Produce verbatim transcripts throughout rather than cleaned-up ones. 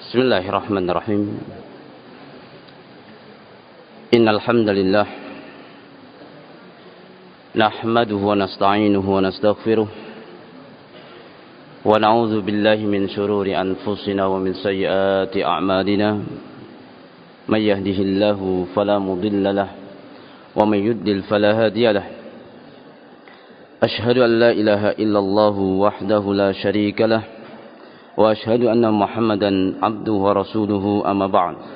Bismillahirrahmanirrahim. Innal hamdalillah nahmaduhu wa nasta'inuhu wa nastaghfiruh wa na'udzu billahi min shururi anfusina wa min sayyiati a'malina. May yahdihillahu fala mudilla lahu wa may yudlil fala hadiya lahu. Ashhadu an la ilaha illallah wahdahu la syarika lahu wa ashhadu anna Muhammadan abduhu wa rasuluhu, amma ba'd.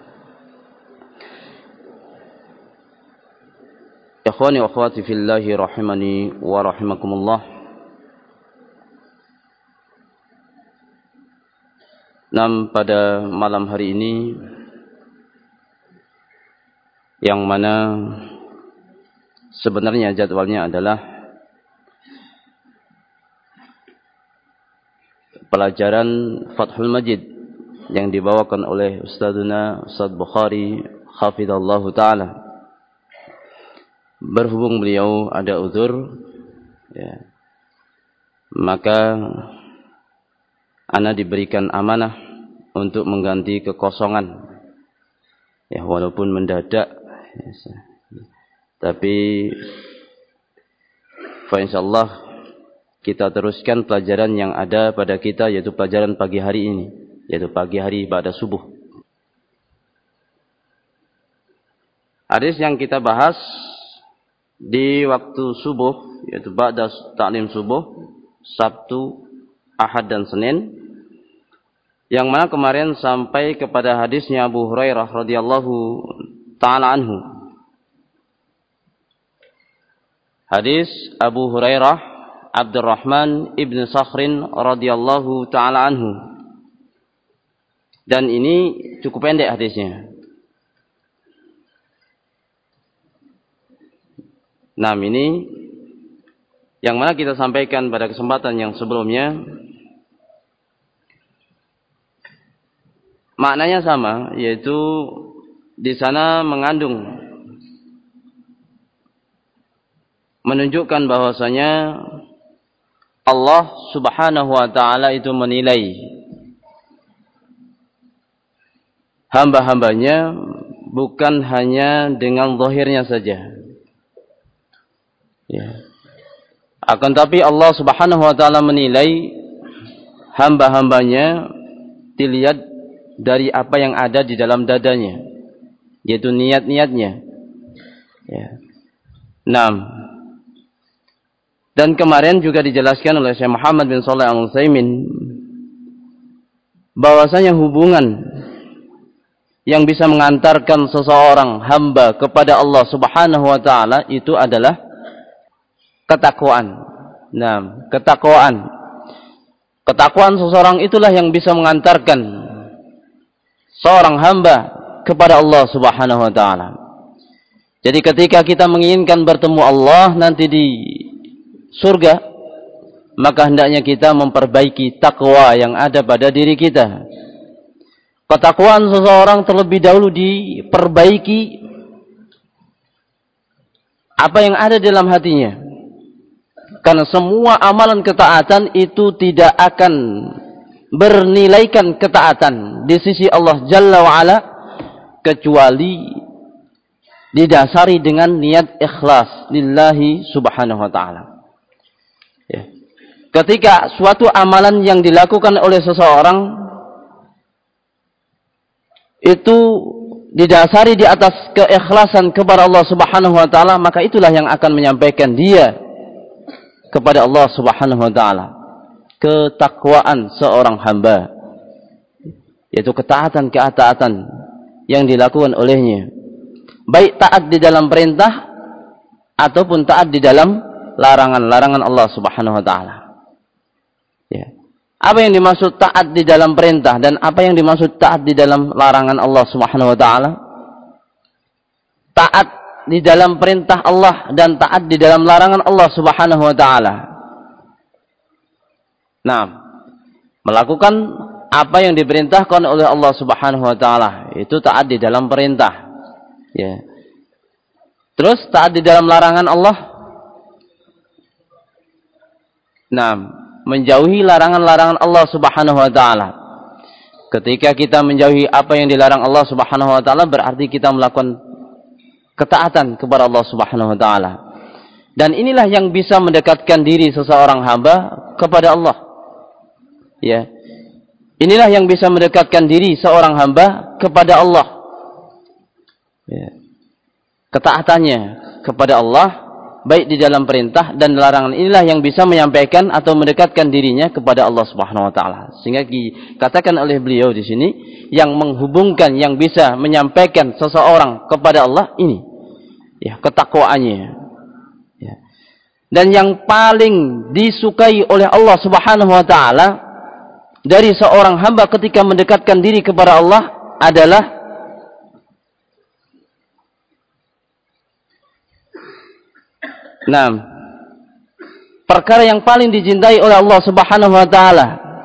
Ikhwani wa akhwati fillahi rahimani wa rahimakumullah. Nam pada malam hari ini, yang mana sebenarnya jadwalnya adalah pelajaran Fathul Majid yang dibawakan oleh Ustadzuna Ustadz Bukhari hafizallahu ta'ala. Berhubung beliau ada uzur, ya, maka ana diberikan amanah untuk mengganti kekosongan, ya, walaupun mendadak, ya, tapi fa insyaallah kita teruskan pelajaran yang ada pada kita, yaitu pelajaran pagi hari ini, yaitu pagi hari pada subuh. Hadis yang kita bahas di waktu subuh, yaitu ba'da ta'lim subuh, Sabtu, Ahad dan Senin, yang mana kemarin sampai kepada hadisnya Abu Hurairah radhiyallahu ta'ala anhu. Hadis Abu Hurairah Abdurrahman ibn Sakhrin radhiyallahu ta'ala anhu. Dan ini cukup pendek hadisnya. Nah, ini yang mana kita sampaikan pada kesempatan yang sebelumnya. Maknanya sama, yaitu di sana mengandung menunjukkan bahwasanya Allah Subhanahu wa ta'ala itu menilai hamba-hambanya bukan hanya dengan zahirnya saja, ya. Akan tapi Allah Subhanahu wa ta'ala menilai hamba-hambanya dilihat dari apa yang ada di dalam dadanya, yaitu niat-niatnya, ya. Naam. Dan kemarin juga dijelaskan oleh Syekh Muhammad bin Shalih Al-Utsaimin bahwasanya hubungan yang bisa mengantarkan seseorang hamba kepada Allah Subhanahu wa ta'ala itu adalah ketakwaan. Nah, ketakwaan. Ketakwaan seseorang itulah yang bisa mengantarkan seorang hamba kepada Allah Subhanahu wa ta'ala. Jadi ketika kita menginginkan bertemu Allah nanti di surga, maka hendaknya kita memperbaiki takwa yang ada pada diri kita. Ketakwaan seseorang terlebih dahulu diperbaiki apa yang ada dalam hatinya. Karena semua amalan ketaatan itu tidak akan bernilaikan ketaatan di sisi Allah Jalla wa'ala kecuali didasari dengan niat ikhlas lillahi subhanahu wa ta'ala. Ya. Ketika suatu amalan yang dilakukan oleh seseorang itu didasari di atas keikhlasan kepada Allah Subhanahu wa ta'ala, maka itulah yang akan menyampaikan dia kepada Allah Subhanahu wa ta'ala ketakwaan seorang hamba, yaitu ketaatan-ketaatan yang dilakukan olehnya, baik taat di dalam perintah ataupun taat di dalam larangan-larangan Allah Subhanahu wa ta'ala. Ya. Apa yang dimaksud taat di dalam perintah dan apa yang dimaksud taat di dalam larangan Allah Subhanahu wa ta'ala? Taat di dalam perintah Allah dan taat di dalam larangan Allah Subhanahu wa ta'ala. Nah, melakukan apa yang diperintahkan oleh Allah Subhanahu wa ta'ala, itu taat di dalam perintah. Ya. Terus taat di dalam larangan Allah. Nah, menjauhi larangan-larangan Allah Subhanahu wa ta'ala. Ketika kita menjauhi apa yang dilarang Allah Subhanahu wa taala, berarti kita melakukan ketaatan kepada Allah Subhanahu wa taala. Dan inilah yang bisa mendekatkan diri seseorang hamba kepada Allah. Ya. Inilah yang bisa mendekatkan diri seorang hamba kepada Allah. Ya. Ketaatannya kepada Allah, baik di dalam perintah dan larangan, inilah yang bisa menyampaikan atau mendekatkan dirinya kepada Allah Subhanahu wa taala. Sehingga dikatakan oleh beliau di sini, yang menghubungkan, yang bisa menyampaikan seseorang kepada Allah ini, ya, ketakwaannya. Ya. Dan yang paling disukai oleh Allah Subhanahu wa taala dari seorang hamba ketika mendekatkan diri kepada Allah adalah Nah, perkara yang paling dicintai oleh Allah Subhanahu wa taala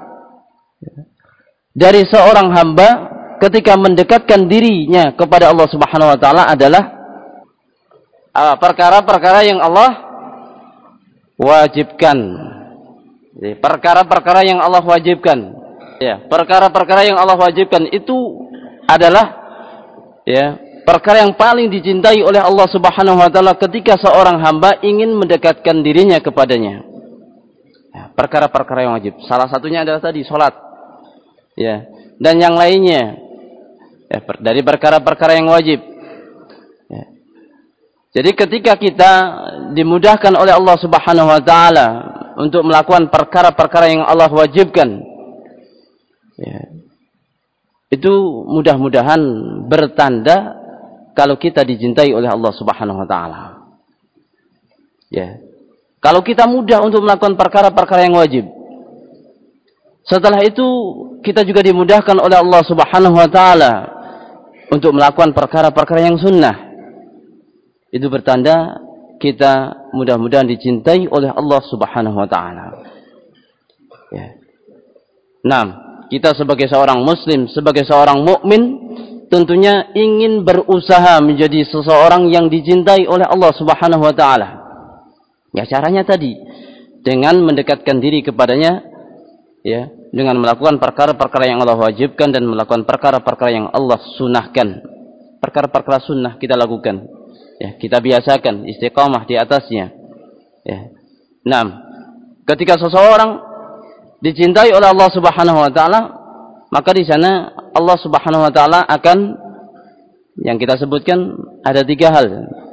dari seorang hamba ketika mendekatkan dirinya kepada Allah Subhanahu wa taala adalah perkara-perkara yang Allah wajibkan. Perkara-perkara yang Allah wajibkan. Ya, perkara-perkara yang Allah wajibkan itu adalah ya, perkara yang paling dicintai oleh Allah Subhanahu wa taala ketika seorang hamba ingin mendekatkan dirinya kepadanya. Ya, perkara-perkara yang wajib. Salah satunya adalah tadi salat. Ya, dan yang lainnya ya, dari perkara-perkara yang wajib. Ya. Jadi ketika kita dimudahkan oleh Allah Subhanahu wa taala untuk melakukan perkara-perkara yang Allah wajibkan, ya, itu mudah-mudahan bertanda kalau kita dicintai oleh Allah Subhanahu wa taala. Ya. Kalau kita mudah untuk melakukan perkara-perkara yang wajib, setelah itu kita juga dimudahkan oleh Allah Subhanahu wa taala untuk melakukan perkara-perkara yang sunnah. Itu bertanda kita mudah-mudahan dicintai oleh Allah Subhanahu wa taala. Ya. Nah, kita sebagai seorang muslim, sebagai seorang mukmin, tentunya ingin berusaha menjadi seseorang yang dicintai oleh Allah Subhanahu wa taala. Ya, caranya tadi dengan mendekatkan diri kepadanya, ya, dengan melakukan perkara-perkara yang Allah wajibkan dan melakukan perkara-perkara yang Allah sunahkan. Perkara-perkara sunnah kita lakukan. Ya, kita biasakan istiqamah di atasnya. Ya. Nah, ketika seseorang dicintai oleh Allah Subhanahu wa taala, maka di sana Allah Subhanahu wa taala akan, yang kita sebutkan ada tiga hal.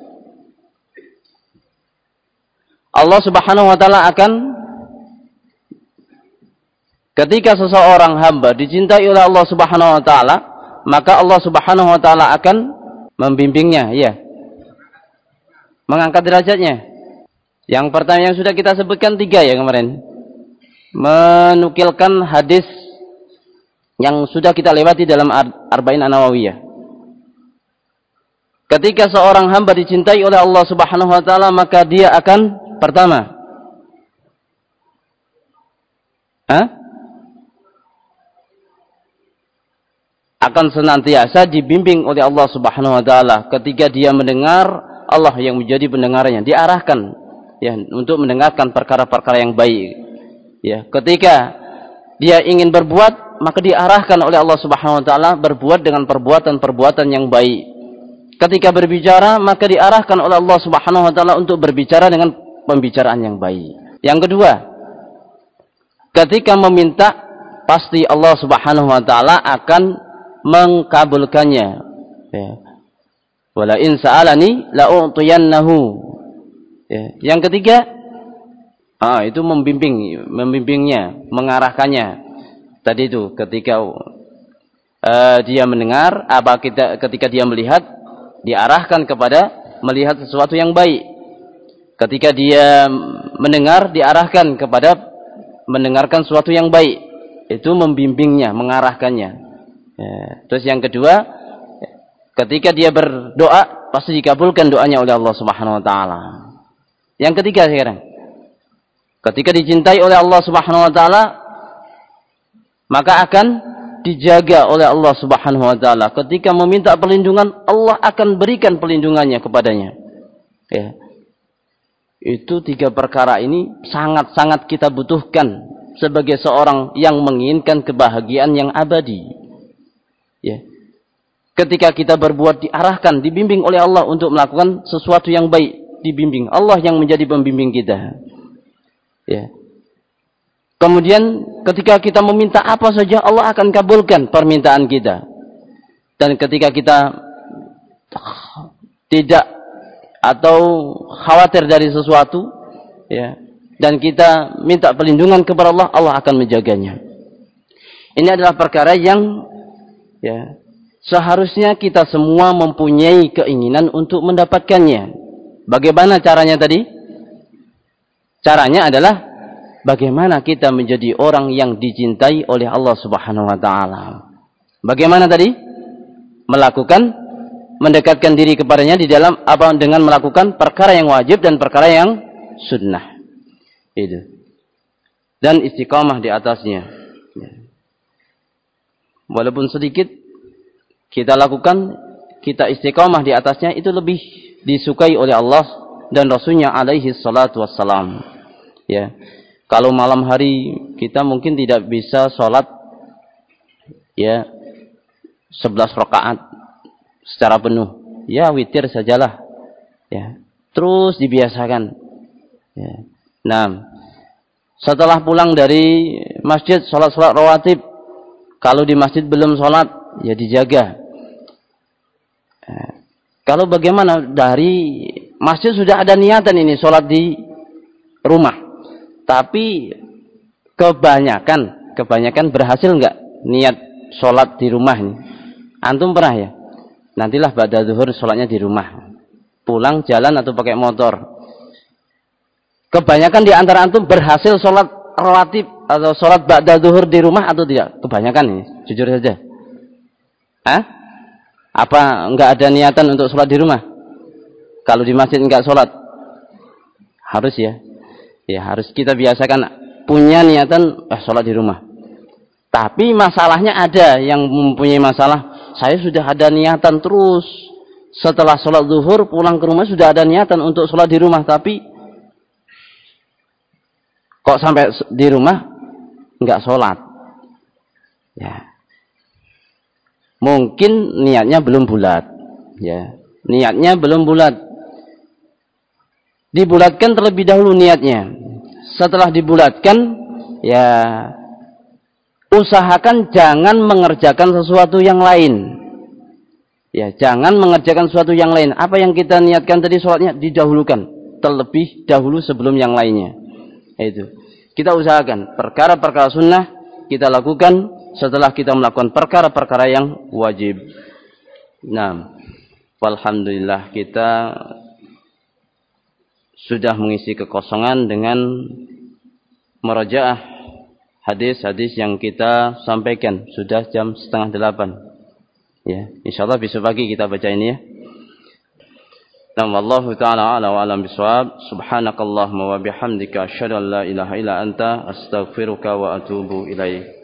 Allah Subhanahu wa taala akan, ketika seseorang hamba dicintai oleh Allah Subhanahu wa taala, maka Allah Subhanahu wa taala akan membimbingnya, ya. Mengangkat derajatnya. Yang pertama yang sudah kita sebutkan tiga ya kemarin. Menukilkan hadis yang sudah kita lewati dalam Arba'in An-Nawawiyah. Ketika seorang hamba dicintai oleh Allah Subhanahu wa taala, maka dia akan pertama, Hah? akan senantiasa dibimbing oleh Allah Subhanahu wa taala ketika dia mendengar Allah yang menjadi pendengarnya, diarahkan ya untuk mendengarkan perkara-perkara yang baik. Ya, ketika dia ingin berbuat, maka diarahkan oleh Allah Subhanahu wa taala berbuat dengan perbuatan-perbuatan yang baik. Ketika berbicara, maka diarahkan oleh Allah Subhanahu wa taala untuk berbicara dengan pembicaraan yang baik. Yang kedua, ketika meminta, pasti Allah Subhanahu wa taala akan mengkabulkannya. Ya. Wala in sa'alani la u'tiyannahu. Ya. Yang ketiga, ah, itu membimbing, membimbingnya, mengarahkannya. Tadi itu ketika uh, dia mendengar, apa kita ketika dia melihat, diarahkan kepada melihat sesuatu yang baik. Ketika dia mendengar, diarahkan kepada mendengarkan sesuatu yang baik. Itu membimbingnya, mengarahkannya. Ya. Terus yang kedua, ketika dia berdoa, pasti dikabulkan doanya oleh Allah Subhanahu wa taala. Yang ketiga sekarang, ketika dicintai oleh Allah Subhanahu wa taala, maka akan dijaga oleh Allah Subhanahu wa taala. Ketika meminta perlindungan, Allah akan berikan perlindungannya kepadanya. Ya. Itu tiga perkara ini sangat-sangat kita butuhkan sebagai seorang yang menginginkan kebahagiaan yang abadi. Ya. Ketika kita berbuat diarahkan, dibimbing oleh Allah untuk melakukan sesuatu yang baik, dibimbing. Allah yang menjadi pembimbing kita. Ya. Kemudian ketika kita meminta apa saja, Allah akan kabulkan permintaan kita. Dan ketika kita tidak atau khawatir dari sesuatu, ya, dan kita minta perlindungan kepada Allah, Allah akan menjaganya. Ini adalah perkara yang, ya, seharusnya kita semua mempunyai keinginan untuk mendapatkannya. Bagaimana caranya tadi? Caranya adalah bagaimana kita menjadi orang yang dicintai oleh Allah Subhanahu wa taala. Bagaimana tadi? Melakukan, mendekatkan diri kepadanya di dalam apa, dengan melakukan perkara yang wajib dan perkara yang sunnah. Itu. Dan istiqamah di atasnya. Walaupun sedikit kita lakukan, kita istiqamah di atasnya, itu lebih disukai oleh Allah dan Rasulnya alaihi salatu wassalam. Ya. Kalau malam hari kita mungkin tidak bisa sholat, ya, sebelas rakaat secara penuh. Ya, witir sajalah. Ya. Terus dibiasakan. Ya. Nah, setelah pulang dari masjid, sholat-sholat rawatib. Kalau di masjid belum sholat, ya dijaga. Kalau bagaimana dari masjid sudah ada niatan ini sholat di rumah, tapi kebanyakan kebanyakan berhasil nggak niat sholat di rumah ini? Antum pernah ya? Nantilah ba'da zuhur sholatnya di rumah, pulang jalan atau pakai motor. Kebanyakan di antara antum berhasil sholat rawatib atau sholat ba'da zuhur di rumah atau tidak? Kebanyakan ini, jujur saja. Hah? Apa enggak ada niatan untuk sholat di rumah? Kalau di masjid enggak sholat? Harus ya. Ya harus kita biasakan punya niatan eh, sholat di rumah. Tapi masalahnya ada yang mempunyai masalah. Saya sudah ada niatan terus. Setelah sholat zuhur pulang ke rumah sudah ada niatan untuk sholat di rumah. Tapi kok sampai di rumah enggak sholat? Ya. Mungkin niatnya belum bulat, ya. Niatnya belum bulat. Dibulatkan terlebih dahulu niatnya. Setelah dibulatkan, ya, usahakan jangan mengerjakan sesuatu yang lain. Ya, jangan mengerjakan sesuatu yang lain. Apa yang kita niatkan tadi sholatnya didahulukan terlebih dahulu sebelum yang lainnya. Itu. Kita usahakan perkara-perkara sunnah kita lakukan setelah kita melakukan perkara-perkara yang wajib. Nah, alhamdulillah kita sudah mengisi kekosongan dengan merajaah hadis-hadis yang kita sampaikan. Sudah jam setengah delapan. Ya, insyaallah besok pagi kita baca ini ya. Nam wallahu ta'ala ala wa alam bisawab. Subhanakallahumma wa bihamdika asyhadu an la ilaha illa anta astaghfiruka wa atubu ilaik.